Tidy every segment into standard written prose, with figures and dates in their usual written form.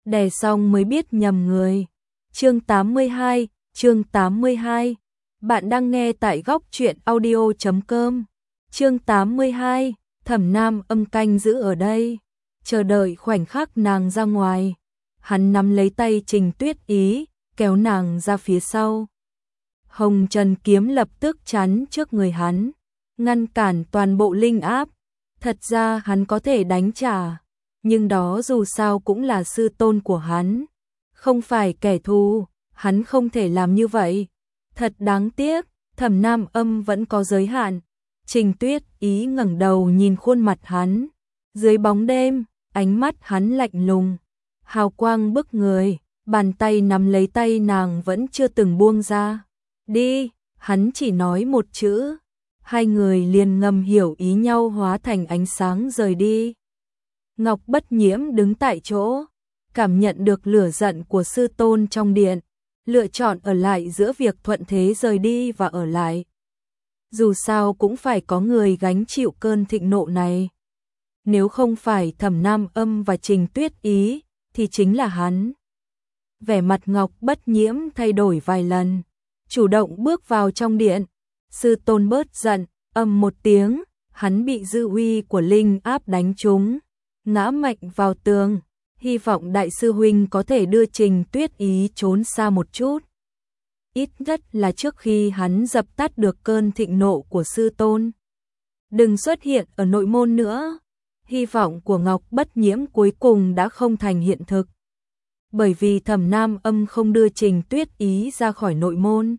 đè xong mới biết nhầm người. Chương 82. Bạn đang nghe tại góc truyện audio.com. Chương 82. Thẩm Nam Âm canh giữ ở đây, chờ đợi khoảnh khắc nàng ra ngoài. Hắn nắm lấy tay Trình Tuyết Ý, kéo nàng ra phía sau. Hồng Trần kiếm lập tức chắn trước người hắn, ngăn cản toàn bộ linh áp. Thật ra hắn có thể đánh trả, nhưng đó dù sao cũng là sư tôn của hắn, không phải kẻ thù, hắn không thể làm như vậy. Thật đáng tiếc, Thẩm Nam Âm vẫn có giới hạn. Trình Tuyết Ý ngẩng đầu nhìn khuôn mặt hắn, dưới bóng đêm, ánh mắt hắn lạnh lùng, hào quang bức người, bàn tay nắm lấy tay nàng vẫn chưa từng buông ra. Đi, hắn chỉ nói một chữ, hai người liền ngầm hiểu ý nhau hóa thành ánh sáng rời đi. Ngọc Bất Nhiễm đứng tại chỗ, cảm nhận được lửa giận của sư tôn trong điện, lựa chọn ở lại giữa việc thuận thế rời đi và ở lại. Dù sao cũng phải có người gánh chịu cơn thịnh nộ này. Nếu không phải Thẩm Nam Âm và Trình Tuyết Ý, thì chính là hắn. Vẻ mặt Ngọc Bất Nhiễm thay đổi vài lần, chủ động bước vào trong điện. Sư tôn bớt giận, ầm một tiếng, hắn bị dư uy của linh áp đánh trúng, ngã mạnh vào tường. Hy vọng đại sư huynh có thể đưa Trình Tuyết Ý trốn xa một chút. Ít nhất là trước khi hắn dập tắt được cơn thịnh nộ của sư tôn. Đừng xuất hiện ở nội môn nữa. Hy vọng của Ngọc Bất Nhiễm cuối cùng đã không thành hiện thực. Bởi vì Thẩm Nam Âm không đưa Trình Tuyết Ý ra khỏi nội môn.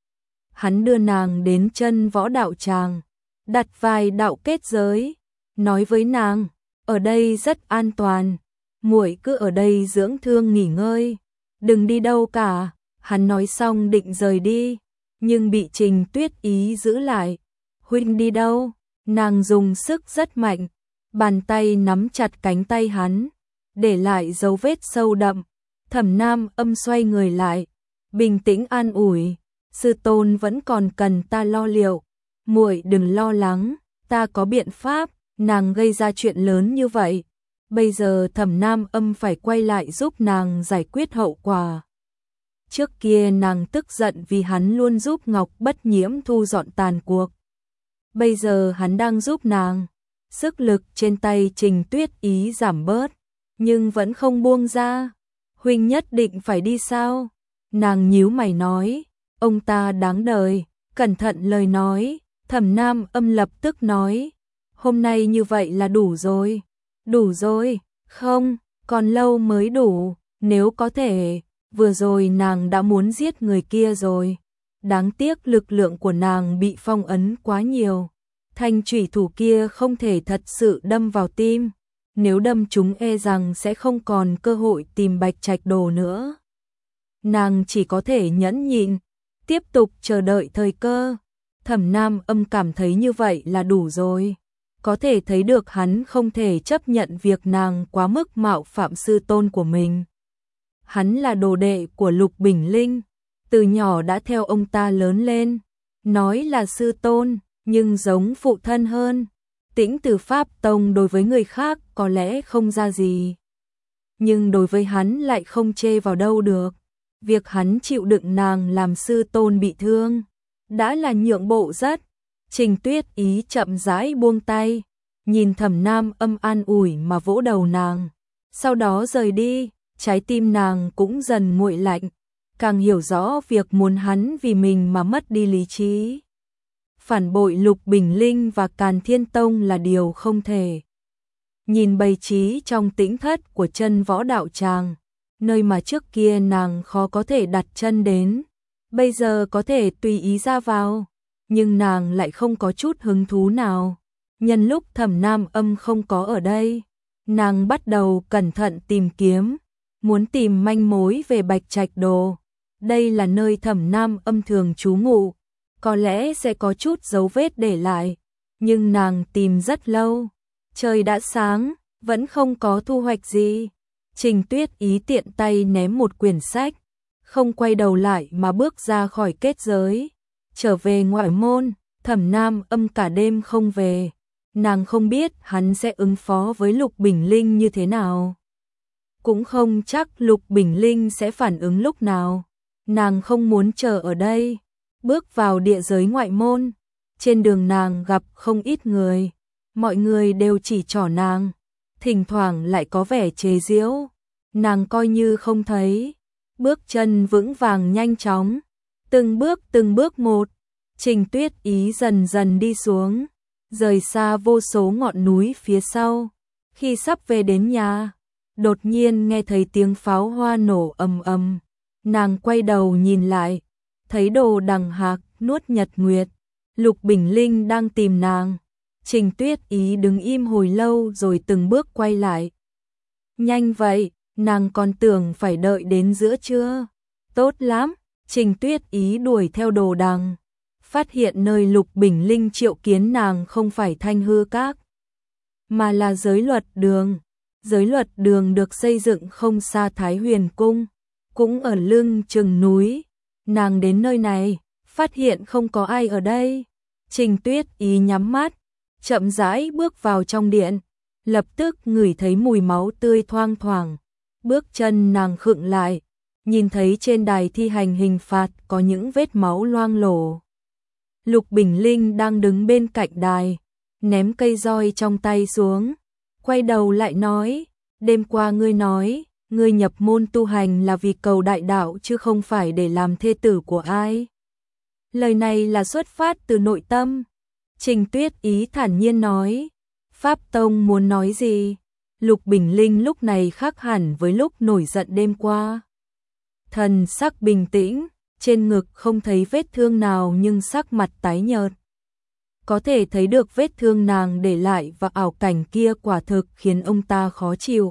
Hắn đưa nàng đến chân võ đạo tràng, đặt vài đạo kết giới, nói với nàng, ở đây rất an toàn, muội cứ ở đây dưỡng thương nghỉ ngơi, đừng đi đâu cả. Hắn nói xong định rời đi, nhưng bị Trình Tuyết Ý giữ lại. Huynh đi đâu? Nàng dùng sức rất mạnh, bàn tay nắm chặt cánh tay hắn, để lại dấu vết sâu đậm. Thẩm Nam Âm xoay người lại, bình tĩnh an ủi, sư tôn vẫn còn cần ta lo liệu, muội đừng lo lắng, ta có biện pháp. Nàng gây ra chuyện lớn như vậy, bây giờ Thẩm Nam Âm phải quay lại giúp nàng giải quyết hậu quả. Trước kia nàng tức giận vì hắn luôn giúp Ngọc Bất Nhiễm thu dọn tàn cuộc. Bây giờ hắn đang giúp nàng, sức lực trên tay Trình Tuyết Ý giảm bớt, nhưng vẫn không buông ra. Huynh nhất định phải đi sao? Nàng nhíu mày nói, ông ta đáng đời, cẩn thận lời nói. Thẩm Nam Âm lập tức nói, hôm nay như vậy là đủ rồi. Đủ rồi, không, còn lâu mới đủ, nếu có thể. Vừa rồi nàng đã muốn giết người kia rồi. Đáng tiếc lực lượng của nàng bị phong ấn quá nhiều. Thanh chủy thủ kia không thể thật sự đâm vào tim. Nếu đâm chúng e rằng sẽ không còn cơ hội tìm Bạch Trạch Đồ nữa. Nàng chỉ có thể nhẫn nhịn, tiếp tục chờ đợi thời cơ. Thẩm Nam Âm cảm thấy như vậy là đủ rồi. Có thể thấy được hắn không thể chấp nhận việc nàng quá mức mạo phạm sư tôn của mình. Hắn là đồ đệ của Lục Bình Linh, từ nhỏ đã theo ông ta lớn lên, nói là sư tôn, nhưng giống phụ thân hơn. Tĩnh Từ Pháp Tông đối với người khác có lẽ không ra gì, nhưng đối với hắn lại không chê vào đâu được. Việc hắn chịu đựng nàng làm sư tôn bị thương, đã là nhượng bộ rất. Trình Tuyết Ý chậm rãi buông tay, nhìn Thẩm Nam Âm an ủi mà vỗ đầu nàng, sau đó rời đi. Trái tim nàng cũng dần nguội lạnh, càng hiểu rõ việc muốn hắn vì mình mà mất đi lý trí. Phản bội Lục Bình Linh và Càn Thiên Tông là điều không thể. Nhìn bày trí trong tĩnh thất của chân võ đạo tràng, nơi mà trước kia nàng khó có thể đặt chân đến, bây giờ có thể tùy ý ra vào, nhưng nàng lại không có chút hứng thú nào. Nhân lúc Thẩm Nam Âm không có ở đây, nàng bắt đầu cẩn thận tìm kiếm, muốn tìm manh mối về Bạch Trạch Đồ. Đây là nơi Thẩm Nam Âm thường trú ngụ, có lẽ sẽ có chút dấu vết để lại, nhưng nàng tìm rất lâu. Trời đã sáng, vẫn không có thu hoạch gì. Trình Tuyết Ý tiện tay ném một quyển sách, không quay đầu lại mà bước ra khỏi kết giới, trở về ngoại môn. Thẩm Nam Âm cả đêm không về, nàng không biết hắn sẽ ứng phó với Lục Bình Linh như thế nào. cũng không chắc Lục Bình Linh sẽ phản ứng lúc nào. Nàng không muốn chờ ở đây, bước vào địa giới ngoại môn. Trên đường nàng gặp không ít người, mọi người đều chỉ trỏ nàng, thỉnh thoảng lại có vẻ chế giễu. Nàng coi như không thấy, bước chân vững vàng nhanh chóng, từng bước một, Trình Tuyết Ý dần dần đi xuống, rời xa vô số ngọn núi phía sau. Khi sắp về đến nhà, đột nhiên nghe thấy tiếng pháo hoa nổ ầm ầm. Nàng quay đầu nhìn lại, thấy Đồ Đằng Hạc, Nuốt Nhật Nguyệt, Lục Bình Linh đang tìm nàng. Trình Tuyết Ý đứng im hồi lâu rồi từng bước quay lại. Nhanh vậy, nàng còn tưởng phải đợi đến giữa trưa. Tốt lắm, Trình Tuyết Ý đuổi theo Đồ Đằng, phát hiện nơi Lục Bình Linh triệu kiến nàng không phải Thanh Hư Các, mà là Giới Luật Đường. Giới Luật Đường được xây dựng không xa Thái Huyền Cung, cũng ở lưng chừng núi. Nàng đến nơi này, phát hiện không có ai ở đây. Trình Tuyết Ý nhắm mắt, chậm rãi bước vào trong điện, lập tức ngửi thấy mùi máu tươi thoang thoảng. Bước chân nàng khựng lại, nhìn thấy trên đài thi hành hình phạt có những vết máu loang lổ. Lục Bình Linh đang đứng bên cạnh đài, ném cây roi trong tay xuống, quay đầu lại nói, đêm qua ngươi nói, ngươi nhập môn tu hành là vì cầu đại đạo chứ không phải để làm thê tử của ai. Lời này là xuất phát từ nội tâm. Trình Tuyết Ý thản nhiên nói, Pháp Tông muốn nói gì? Lục Bình Linh lúc này khác hẳn với lúc nổi giận đêm qua. Thần sắc bình tĩnh, trên ngực không thấy vết thương nào nhưng sắc mặt tái nhợt. Có thể thấy được vết thương nàng để lại và ảo cảnh kia quả thực khiến ông ta khó chịu.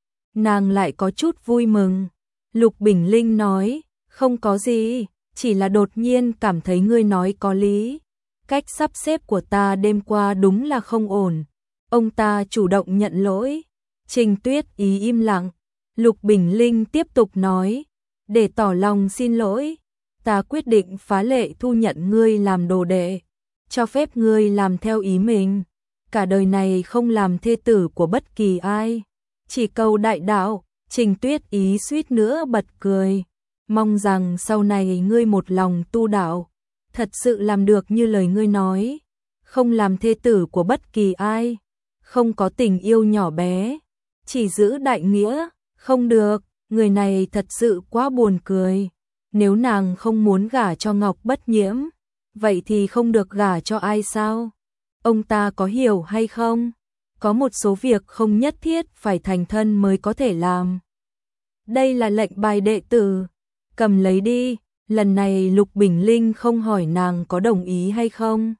Nàng lại có chút vui mừng. Lục Bình Linh nói, không có gì, chỉ là đột nhiên cảm thấy ngươi nói có lý. Cách sắp xếp của ta đêm qua đúng là không ổn. Ông ta chủ động nhận lỗi. Trình Tuyết Ý im lặng. Lục Bình Linh tiếp tục nói, để tỏ lòng xin lỗi, ta quyết định phá lệ thu nhận ngươi làm đồ đệ, cho phép ngươi làm theo ý mình, cả đời này không làm thê tử của bất kỳ ai, chỉ cầu đại đạo. Trình Tuyết Ý suýt nữa bật cười, mong rằng sau này ngươi một lòng tu đạo, thật sự làm được như lời ngươi nói, không làm thê tử của bất kỳ ai, không có tình yêu nhỏ bé, chỉ giữ đại nghĩa. Không được, người này thật sự quá buồn cười. Nếu nàng không muốn gả cho Ngọc Bất Nhiễm, vậy thì không được gả cho ai sao? Ông ta có hiểu hay không? Có một số việc không nhất thiết phải thành thân mới có thể làm. Đây là lệnh bài đệ tử, cầm lấy đi. Lần này Lục Bình Linh không hỏi nàng có đồng ý hay không.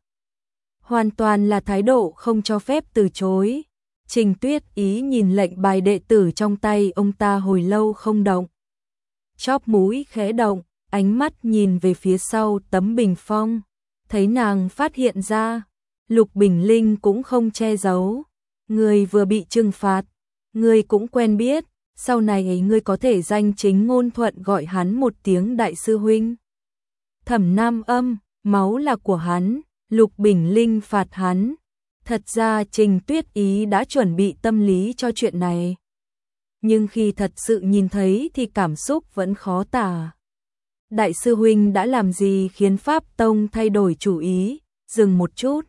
Hoàn toàn là thái độ không cho phép từ chối. Trình Tuyết Ý nhìn lệnh bài đệ tử trong tay ông ta hồi lâu không động. Chóp mũi khẽ động, ánh mắt nhìn về phía sau tấm bình phong. Thấy nàng phát hiện ra, Lục Bình Linh cũng không che giấu. Ngươi vừa bị trừng phạt, ngươi cũng quen biết, sau này ngươi có thể danh chính ngôn thuận gọi hắn một tiếng đại sư huynh. Thẩm Nam Âm, máu là của hắn, Lục Bình Linh phạt hắn. Thật ra Trình Tuyết Ý đã chuẩn bị tâm lý cho chuyện này. Nhưng khi thật sự nhìn thấy thì cảm xúc vẫn khó tả. Đại sư huynh đã làm gì khiến Pháp Tông thay đổi chủ ý? Dừng một chút.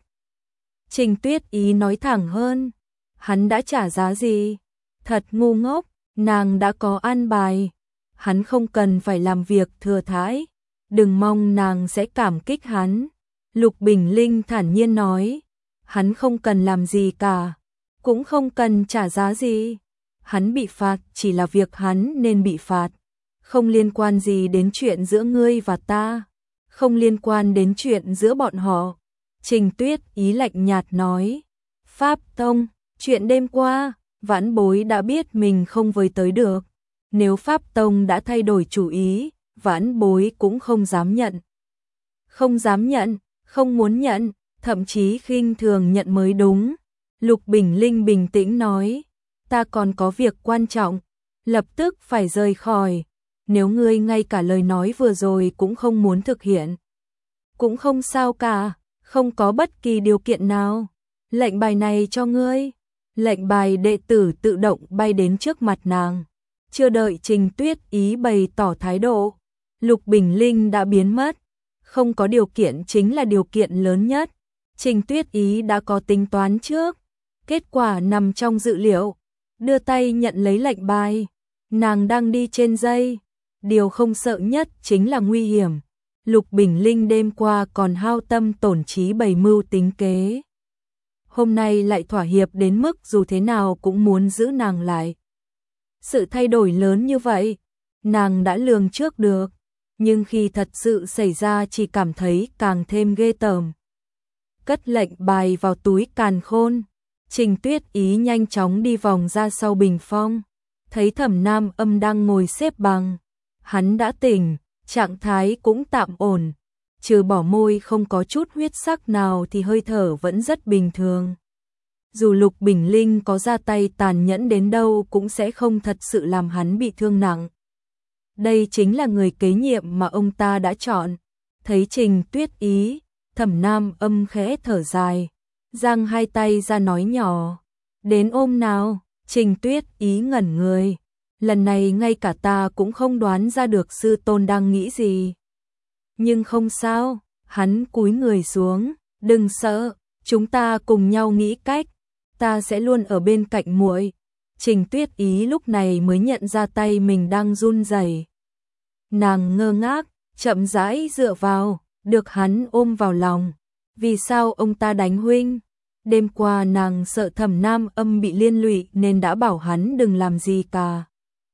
Trình Tuyết Ý nói thẳng hơn. Hắn đã trả giá gì? Thật ngu ngốc, nàng đã có an bài. Hắn không cần phải làm việc thừa thãi. Đừng mong nàng sẽ cảm kích hắn. Lục Bình Linh thản nhiên nói. Hắn không cần làm gì cả, cũng không cần trả giá gì. Hắn bị phạt chỉ là việc hắn nên bị phạt, không liên quan gì đến chuyện giữa ngươi và ta, không liên quan đến chuyện giữa bọn họ. Trình Tuyết Ý lạnh nhạt nói, Pháp Tông, chuyện đêm qua, vãn bối đã biết mình không với tới được. Nếu Pháp Tông đã thay đổi chủ ý, vãn bối cũng không dám nhận. Không dám nhận, không muốn nhận, thậm chí khinh thường nhận mới đúng. Lục Bình Linh bình tĩnh nói, ta còn có việc quan trọng, lập tức phải rời khỏi. Nếu ngươi ngay cả lời nói vừa rồi cũng không muốn thực hiện, cũng không sao cả, không có bất kỳ điều kiện nào. Lệnh bài này cho ngươi. Lệnh bài đệ tử tự động bay đến trước mặt nàng. Chưa đợi Trình Tuyết Ý bày tỏ thái độ, Lục Bình Linh đã biến mất. Không có điều kiện chính là điều kiện lớn nhất. Trình Tuyết Ý đã có tính toán trước, kết quả nằm trong dự liệu. Đưa tay nhận lấy lệnh bài, nàng đang đi trên dây. Điều không sợ nhất chính là nguy hiểm. Lục Bình Linh đêm qua còn hao tâm tổn trí bày mưu tính kế. Hôm nay lại thỏa hiệp đến mức dù thế nào cũng muốn giữ nàng lại. Sự thay đổi lớn như vậy, nàng đã lường trước được, nhưng khi thật sự xảy ra chỉ cảm thấy càng thêm ghê tởm. Cất lệnh bài vào túi càn khôn, Trình Tuyết Ý nhanh chóng đi vòng ra sau bình phong, thấy Thẩm Nam Âm đang ngồi xếp bằng. Hắn đã tỉnh, trạng thái cũng tạm ổn, trừ bỏ môi không có chút huyết sắc nào thì hơi thở vẫn rất bình thường. Dù Lục Bình Linh có ra tay tàn nhẫn đến đâu cũng sẽ không thật sự làm hắn bị thương nặng. Đây chính là người kế nhiệm mà ông ta đã chọn. Thấy Trình Tuyết Ý, Thẩm Nam Âm khẽ thở dài, giang hai tay ra nói nhỏ, đến ôm nào. Trình Tuyết Ý ngẩn người, lần này ngay cả ta cũng không đoán ra được sư tôn đang nghĩ gì. Nhưng không sao, hắn cúi người xuống, đừng sợ, chúng ta cùng nhau nghĩ cách, ta sẽ luôn ở bên cạnh muội. Trình Tuyết Ý lúc này mới nhận ra tay mình đang run rẩy. Nàng ngơ ngác, chậm rãi dựa vào, được hắn ôm vào lòng. Vì sao ông ta đánh huynh? Đêm qua nàng sợ Thẩm Nam Âm bị liên lụy nên đã bảo hắn đừng làm gì cả.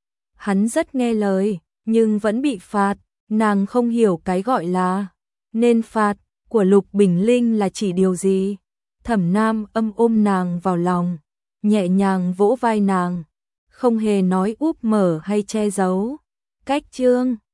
Hắn rất nghe lời, nhưng vẫn bị phạt. Nàng không hiểu cái gọi là nên phạt của Lục Bình Linh là chỉ điều gì. Thẩm Nam Âm ôm nàng vào lòng, nhẹ nhàng vỗ vai nàng, không hề nói úp mở hay che giấu. Cách chương